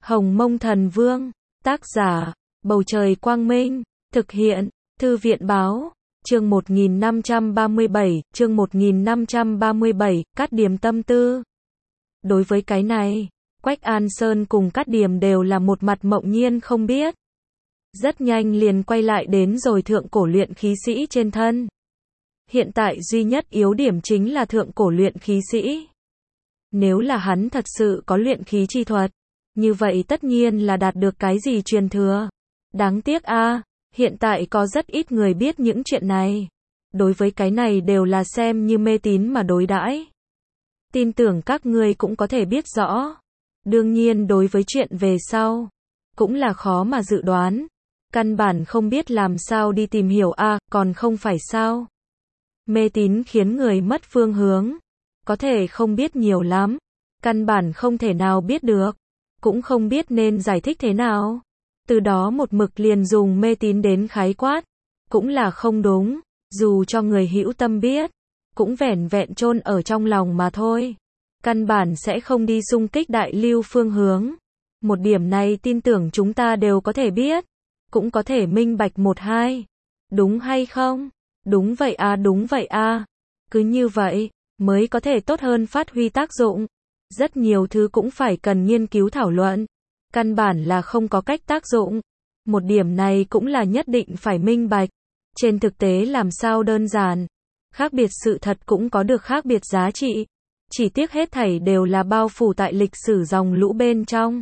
Hồng Mông Thần Vương, tác giả, Bầu Trời Quang Minh, thực hiện, Thư viện Báo, chương 1537, Cát Điềm tâm tư. Đối với cái này, Quách An Sơn cùng Cát Điềm đều là một mặt mộng nhiên không biết. Rất nhanh liền quay lại đến rồi thượng cổ luyện khí sĩ trên thân. Hiện tại duy nhất yếu điểm chính là thượng cổ luyện khí sĩ. Nếu là hắn thật sự có luyện khí chi thuật, như vậy tất nhiên là đạt được cái gì truyền thừa. Đáng tiếc a, hiện tại có rất ít người biết những chuyện này. Đối với cái này đều là xem như mê tín mà đối đãi. Tin tưởng các ngươi cũng có thể biết rõ. Đương nhiên đối với chuyện về sau, cũng là khó mà dự đoán. Căn bản không biết làm sao đi tìm hiểu a, còn không phải sao. Mê tín khiến người mất phương hướng. Có thể không biết nhiều lắm. Căn bản không thể nào biết được. Cũng không biết nên giải thích thế nào. Từ đó một mực liền dùng mê tín đến khái quát. Cũng là không đúng. Dù cho người hữu tâm biết, cũng vẻn vẹn chôn ở trong lòng mà thôi. Căn bản sẽ không đi xung kích đại lưu phương hướng. Một điểm này tin tưởng chúng ta đều có thể biết. Cũng có thể minh bạch một hai. Đúng hay không? Đúng vậy à, đúng vậy à. Cứ như vậy, mới có thể tốt hơn phát huy tác dụng. Rất nhiều thứ cũng phải cần nghiên cứu thảo luận. Căn bản là không có cách tác dụng. Một điểm này cũng là nhất định phải minh bạch. Trên thực tế làm sao đơn giản. Khác biệt sự thật cũng có được khác biệt giá trị. Chỉ tiếc hết thảy đều là bao phủ tại lịch sử dòng lũ bên trong.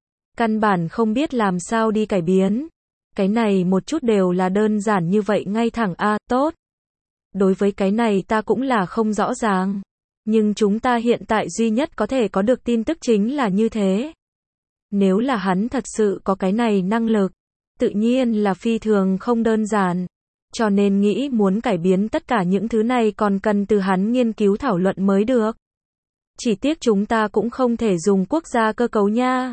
Căn bản không biết làm sao đi cải biến. Cái này một chút đều là đơn giản như vậy ngay thẳng a, tốt. Đối với cái này ta cũng là không rõ ràng. Nhưng chúng ta hiện tại duy nhất có thể có được tin tức chính là như thế. Nếu là hắn thật sự có cái này năng lực, tự nhiên là phi thường không đơn giản. Cho nên nghĩ muốn cải biến tất cả những thứ này còn cần từ hắn nghiên cứu thảo luận mới được. Chỉ tiếc chúng ta cũng không thể dùng quốc gia cơ cấu nha.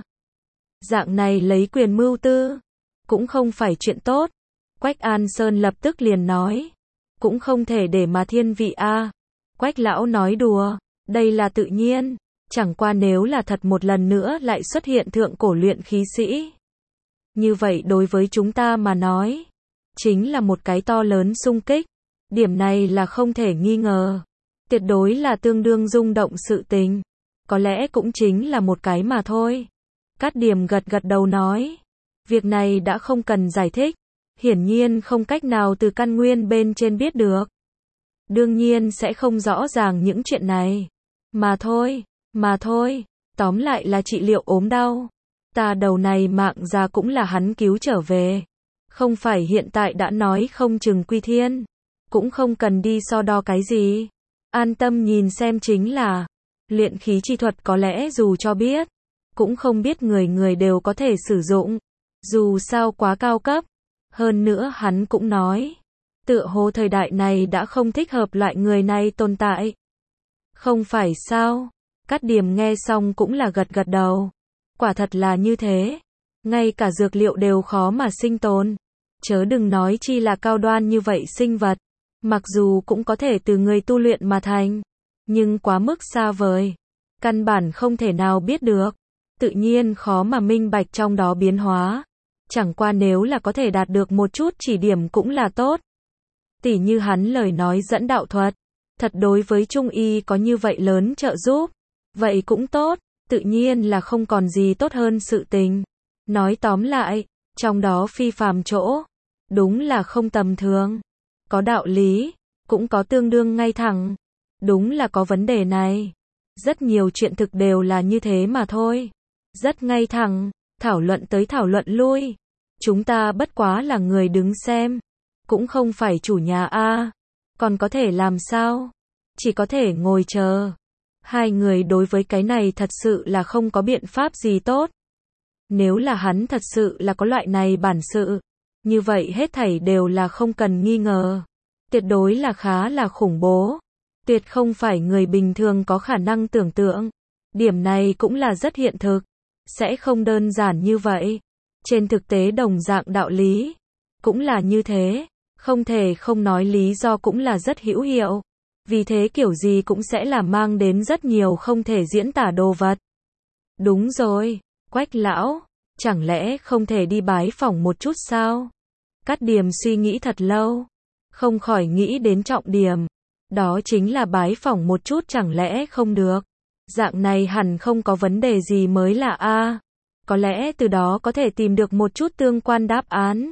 Dạng này lấy quyền mưu tư, cũng không phải chuyện tốt. Quách An Sơn lập tức liền nói. Cũng không thể để mà thiên vị a. Quách lão nói đùa, đây là tự nhiên. Chẳng qua nếu là thật một lần nữa lại xuất hiện thượng cổ luyện khí sĩ. Như vậy đối với chúng ta mà nói, chính là một cái to lớn xung kích. Điểm này là không thể nghi ngờ. Tuyệt đối là tương đương rung động sự tình. Có lẽ cũng chính là một cái mà thôi. Cát Điềm gật gật đầu nói. Việc này đã không cần giải thích. Hiển nhiên không cách nào từ căn nguyên bên trên biết được. Đương nhiên sẽ không rõ ràng những chuyện này. Mà thôi, tóm lại là trị liệu ốm đau. Ta đầu này mạng già cũng là hắn cứu trở về. Không phải hiện tại đã nói không chừng quy thiên. Cũng không cần đi so đo cái gì. An tâm nhìn xem chính là. Luyện khí chi thuật có lẽ dù cho biết. Cũng không biết người đều có thể sử dụng. Dù sao quá cao cấp. Hơn nữa hắn cũng nói. Tựa hồ thời đại này đã không thích hợp loại người này tồn tại. Không phải sao? Cát Điềm nghe xong cũng là gật gật đầu. Quả thật là như thế. Ngay cả dược liệu đều khó mà sinh tồn. Chớ đừng nói chi là cao đoan như vậy sinh vật. Mặc dù cũng có thể từ người tu luyện mà thành. Nhưng quá mức xa vời. Căn bản không thể nào biết được. Tự nhiên khó mà minh bạch trong đó biến hóa. Chẳng qua nếu là có thể đạt được một chút chỉ điểm cũng là tốt. Tỉ như hắn lời nói dẫn đạo thuật. Thật đối với Trung Y có như vậy lớn trợ giúp. Vậy cũng tốt. Tự nhiên là không còn gì tốt hơn sự tình. Nói tóm lại, trong đó phi phàm chỗ. Đúng là không tầm thường. Có đạo lý. Cũng có tương đương ngay thẳng. Đúng là có vấn đề này. Rất nhiều chuyện thực đều là như thế mà thôi. Rất ngay thẳng. Thảo luận tới thảo luận lui. Chúng ta bất quá là người đứng xem. Cũng không phải chủ nhà a. Còn có thể làm sao? Chỉ có thể ngồi chờ. Hai người đối với cái này thật sự là không có biện pháp gì tốt. Nếu là hắn thật sự là có loại này bản sự. Như vậy hết thảy đều là không cần nghi ngờ. Tuyệt đối là khá là khủng bố. Tuyệt không phải người bình thường có khả năng tưởng tượng. Điểm này cũng là rất hiện thực. Sẽ không đơn giản như vậy. Trên thực tế đồng dạng đạo lý. Cũng là như thế. Không thể không nói lý do cũng là rất hữu hiệu. Vì thế kiểu gì cũng sẽ là mang đến rất nhiều không thể diễn tả đồ vật. Đúng rồi. Quách lão, chẳng lẽ không thể đi bái phỏng một chút sao? Cát Điềm suy nghĩ thật lâu, không khỏi nghĩ đến trọng điểm. Đó chính là bái phỏng một chút chẳng lẽ không được. Dạng này hẳn không có vấn đề gì mới lạ a. Có lẽ từ đó có thể tìm được một chút tương quan đáp án.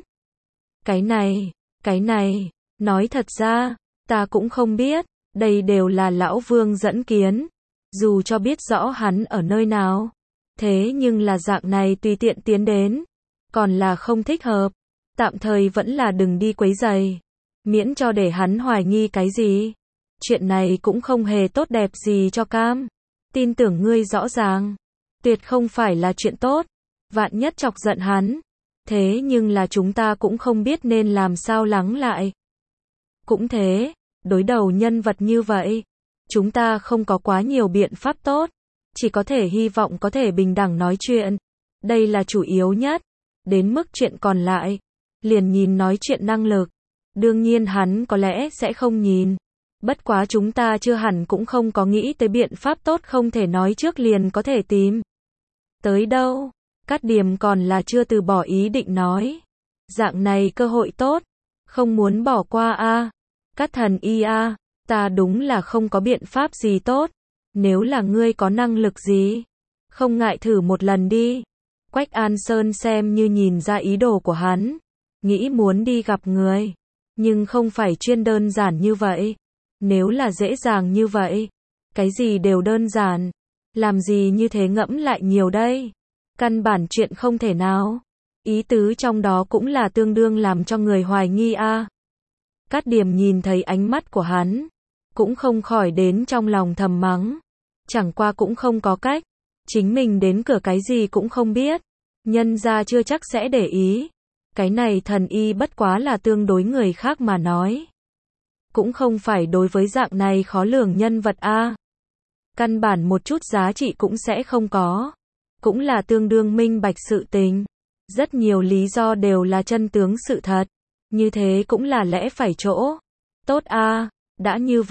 Cái này, nói thật ra, ta cũng không biết, đây đều là lão Vương dẫn kiến. Dù cho biết rõ hắn ở nơi nào, thế nhưng là dạng này tùy tiện tiến đến, còn là không thích hợp. Tạm thời vẫn là đừng đi quấy rầy, miễn cho để hắn hoài nghi cái gì. Chuyện này cũng không hề tốt đẹp gì cho Cam. Tin tưởng ngươi rõ ràng, tuyệt không phải là chuyện tốt. Vạn nhất chọc giận hắn, thế nhưng là chúng ta cũng không biết nên làm sao lắng lại. Cũng thế, đối đầu nhân vật như vậy, chúng ta không có quá nhiều biện pháp tốt, chỉ có thể hy vọng có thể bình đẳng nói chuyện. Đây là chủ yếu nhất, đến mức chuyện còn lại, liền nhìn nói chuyện năng lực. Đương nhiên hắn có lẽ sẽ không nhìn. Bất quá chúng ta chưa hẳn cũng không có nghĩ tới biện pháp tốt không thể nói trước liền có thể tìm. Tới đâu? Cát Điềm còn là chưa từ bỏ ý định nói. Dạng này cơ hội tốt, không muốn bỏ qua a. Cát thần y a, ta đúng là không có biện pháp gì tốt. Nếu là ngươi có năng lực gì, không ngại thử một lần đi. Quách An Sơn xem như nhìn ra ý đồ của hắn, nghĩ muốn đi gặp người, nhưng không phải chuyên đơn giản như vậy. Nếu là dễ dàng như vậy, cái gì đều đơn giản, làm gì như thế ngẫm lại nhiều đây. Căn bản chuyện không thể nào. Ý tứ trong đó cũng là tương đương làm cho người hoài nghi a. Cát Điềm nhìn thấy ánh mắt của hắn, cũng không khỏi đến trong lòng thầm mắng. Chẳng qua cũng không có cách, chính mình đến cửa cái gì cũng không biết, nhân ra chưa chắc sẽ để ý. Cái này thần y bất quá là tương đối người khác mà nói, cũng không phải đối với dạng này khó lường nhân vật a. Căn bản một chút giá trị cũng sẽ không có, cũng là tương đương minh bạch sự tình. Rất nhiều lý do đều là chân tướng sự thật, như thế cũng là lẽ phải chỗ. Tốt a, đã như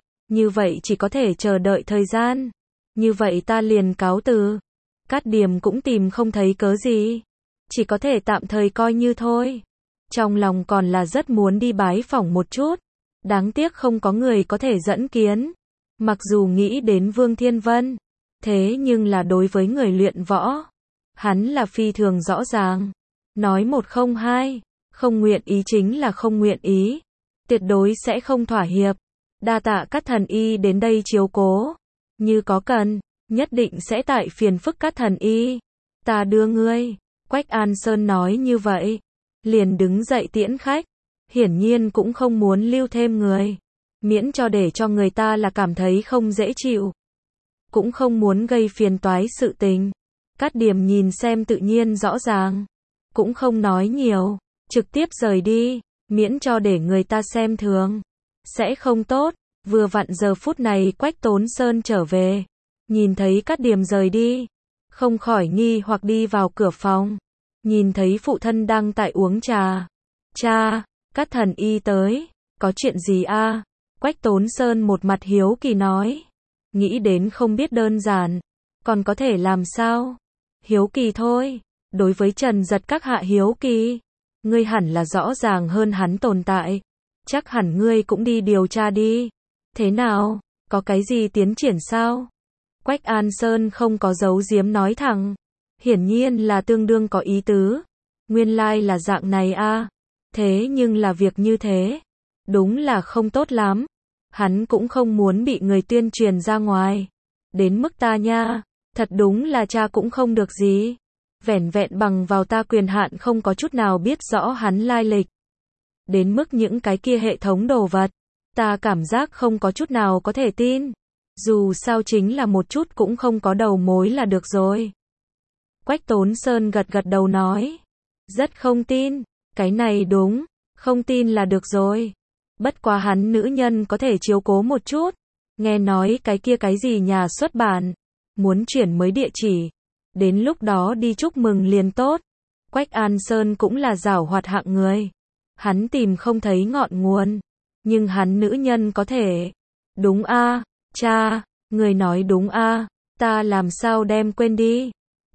vậy chỉ có thể chờ đợi thời gian. Như vậy ta liền cáo từ. Cát Điềm cũng tìm không thấy cớ gì, chỉ có thể tạm thời coi như thôi. Trong lòng còn là rất muốn đi bái phỏng một chút, đáng tiếc không có người có thể dẫn kiến. Mặc dù nghĩ đến Vương Thiên Vân, thế nhưng là đối với người luyện võ, hắn là phi thường rõ ràng. Nói một không hai, không nguyện ý chính là không nguyện ý, tuyệt đối sẽ không thỏa hiệp. Đa tạ Cát thần y đến đây chiếu cố, như có cần, nhất định sẽ tại phiền phức Cát thần y. Ta đưa ngươi. Quách An Sơn nói như vậy, liền đứng dậy tiễn khách, hiển nhiên cũng không muốn lưu thêm người, miễn cho để cho người ta là cảm thấy không dễ chịu, cũng không muốn gây phiền toái sự tình. Cát Điềm nhìn xem tự nhiên rõ ràng, cũng không nói nhiều, trực tiếp rời đi, miễn cho để người ta xem thường, sẽ không tốt. Vừa vặn giờ phút này Quách Tốn Sơn trở về, nhìn thấy Cát Điềm rời đi, không khỏi nghi hoặc đi vào cửa phòng, nhìn thấy phụ thân đang tại uống trà. Cha, Cát thần y tới, có chuyện gì a? Quách Tốn Sơn một mặt hiếu kỳ nói, nghĩ đến không biết đơn giản, còn có thể làm sao? Hiếu kỳ thôi, đối với Trần Giật các hạ hiếu kỳ, ngươi hẳn là rõ ràng hơn hắn tồn tại, chắc hẳn ngươi cũng đi điều tra đi. Thế nào, có cái gì tiến triển sao? Quách An Sơn không có giấu giếm nói thẳng, hiển nhiên là tương đương có ý tứ. Nguyên lai là dạng này a. Thế nhưng là việc như thế, đúng là không tốt lắm. Hắn cũng không muốn bị người tuyên truyền ra ngoài. Đến mức ta nha, thật đúng là cha cũng không được gì. Vẻn vẹn bằng vào ta quyền hạn không có chút nào biết rõ hắn lai lịch. Đến mức những cái kia hệ thống đồ vật, ta cảm giác không có chút nào có thể tin. Dù sao chính là một chút cũng không có đầu mối là được rồi. Quách Tốn Sơn gật gật đầu nói, rất không tin, cái này đúng, không tin là được rồi. Bất quá hắn nữ nhân có thể chiếu cố một chút. Nghe nói cái kia cái gì nhà xuất bản, muốn chuyển mới địa chỉ. Đến lúc đó đi chúc mừng liền tốt. Quách An Sơn cũng là giảo hoạt hạng người. Hắn tìm không thấy ngọn nguồn, nhưng hắn nữ nhân có thể. Đúng a, cha, người nói đúng a, ta làm sao đem quên đi.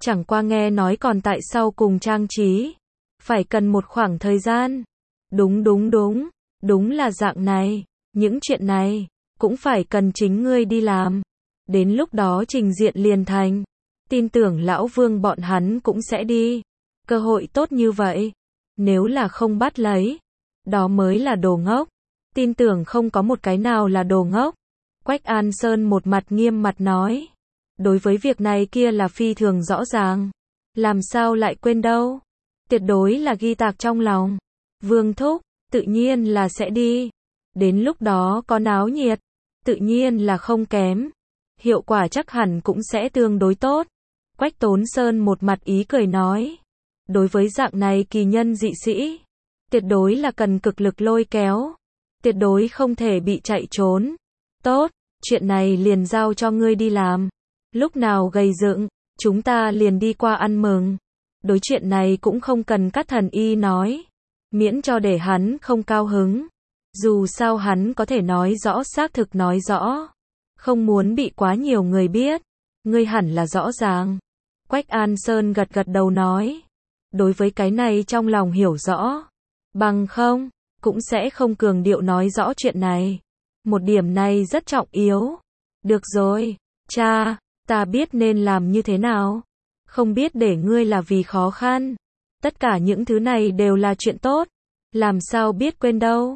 Chẳng qua nghe nói còn tại sau cùng trang trí. Phải cần một khoảng thời gian. Đúng, đúng là dạng này. Những chuyện này, cũng phải cần chính ngươi đi làm. Đến lúc đó trình diện liền thành. Tin tưởng lão Vương bọn hắn cũng sẽ đi. Cơ hội tốt như vậy. Nếu là không bắt lấy, đó mới là đồ ngốc. Tin tưởng không có một cái nào là đồ ngốc. Quách An Sơn một mặt nghiêm mặt nói. Đối với việc này kia là phi thường rõ ràng. Làm sao lại quên đâu. Tuyệt đối là ghi tạc trong lòng. Vương thúc, tự nhiên là sẽ đi. Đến lúc đó có náo nhiệt, tự nhiên là không kém. Hiệu quả chắc hẳn cũng sẽ tương đối tốt. Quách Tốn Sơn một mặt ý cười nói. Đối với dạng này kỳ nhân dị sĩ, tuyệt đối là cần cực lực lôi kéo. Tuyệt đối không thể bị chạy trốn. Tốt, chuyện này liền giao cho ngươi đi làm. Lúc nào gầy dựng, chúng ta liền đi qua ăn mừng. Đối chuyện này cũng không cần các thần y nói. Miễn cho để hắn không cao hứng. Dù sao hắn có thể nói rõ xác thực nói rõ. Không muốn bị quá nhiều người biết. Ngươi hẳn là rõ ràng. Quách An Sơn gật gật đầu nói. Đối với cái này trong lòng hiểu rõ. Bằng không, cũng sẽ không cường điệu nói rõ chuyện này. Một điểm này rất trọng yếu. Được rồi, cha, ta biết nên làm như thế nào. Không biết để ngươi là vì khó khăn. Tất cả những thứ này đều là chuyện tốt. Làm sao biết quên đâu.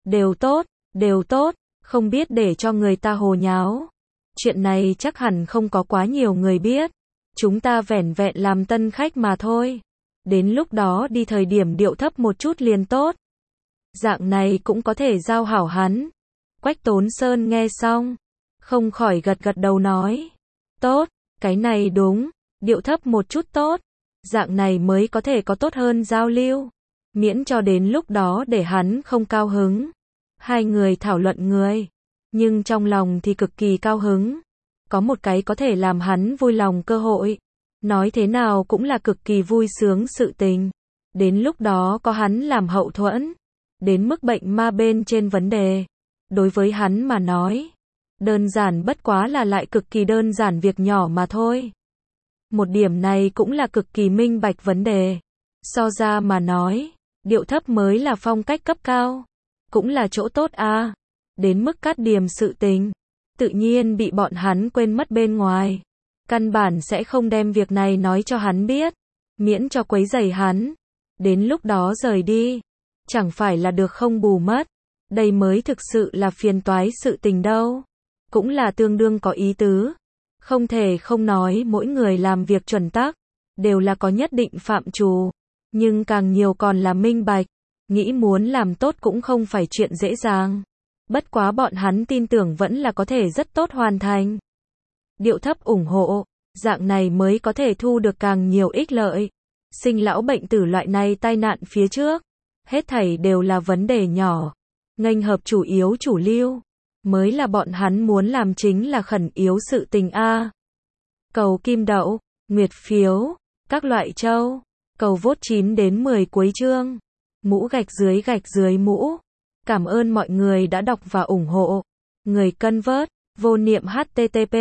Đều tốt, không biết để cho người ta hồ nháo. Chuyện này chắc hẳn không có quá nhiều người biết. Chúng ta vẻn vẹn làm tân khách mà thôi. Đến lúc đó đi thời điểm điệu thấp một chút liền tốt. Dạng này cũng có thể giao hảo hắn. Quách Tốn Sơn nghe xong, không khỏi gật gật đầu nói. Tốt, cái này đúng, điệu thấp một chút tốt. Dạng này mới có thể có tốt hơn giao lưu. Miễn cho đến lúc đó để hắn không cao hứng. Hai người thảo luận người, nhưng trong lòng thì cực kỳ cao hứng. Có một cái có thể làm hắn vui lòng cơ hội. Nói thế nào cũng là cực kỳ vui sướng sự tình. Đến lúc đó có hắn làm hậu thuẫn. Đến mức bệnh ma bên trên vấn đề. Đối với hắn mà nói, đơn giản bất quá là lại cực kỳ đơn giản việc nhỏ mà thôi. Một điểm này cũng là cực kỳ minh bạch vấn đề. So ra mà nói, điệu thấp mới là phong cách cấp cao. Cũng là chỗ tốt a. Đến mức cát điểm sự tình, tự nhiên bị bọn hắn quên mất bên ngoài. Căn bản sẽ không đem việc này nói cho hắn biết. Miễn cho quấy rầy hắn. Đến lúc đó rời đi. Chẳng phải là được không bù mất. Đây mới thực sự là phiền toái sự tình đâu. Cũng là tương đương có ý tứ. Không thể không nói mỗi người làm việc chuẩn tắc. Đều là có nhất định phạm trù. Nhưng càng nhiều còn là minh bạch. Nghĩ muốn làm tốt cũng không phải chuyện dễ dàng. Bất quá bọn hắn tin tưởng vẫn là có thể rất tốt hoàn thành. Điệu thấp ủng hộ. Dạng này mới có thể thu được càng nhiều ích lợi. Sinh lão bệnh tử loại này tai nạn phía trước. Hết thảy đều là vấn đề nhỏ. Nghênh hợp chủ yếu chủ lưu. Mới là bọn hắn muốn làm chính là khẩn yếu sự tình a. Cầu kim đậu, nguyệt phiếu, các loại châu. Cầu vote 9 đến 10 cuối chương. Mũ gạch dưới mũ. Cảm ơn mọi người đã đọc và ủng hộ. Người cân vớt, vô niệm http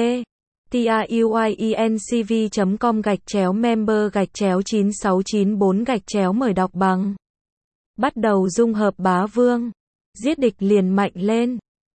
tiuyenc.com/member/9694 mời đọc bằng. Bắt đầu dung hợp bá vương. Giết địch liền mạnh lên.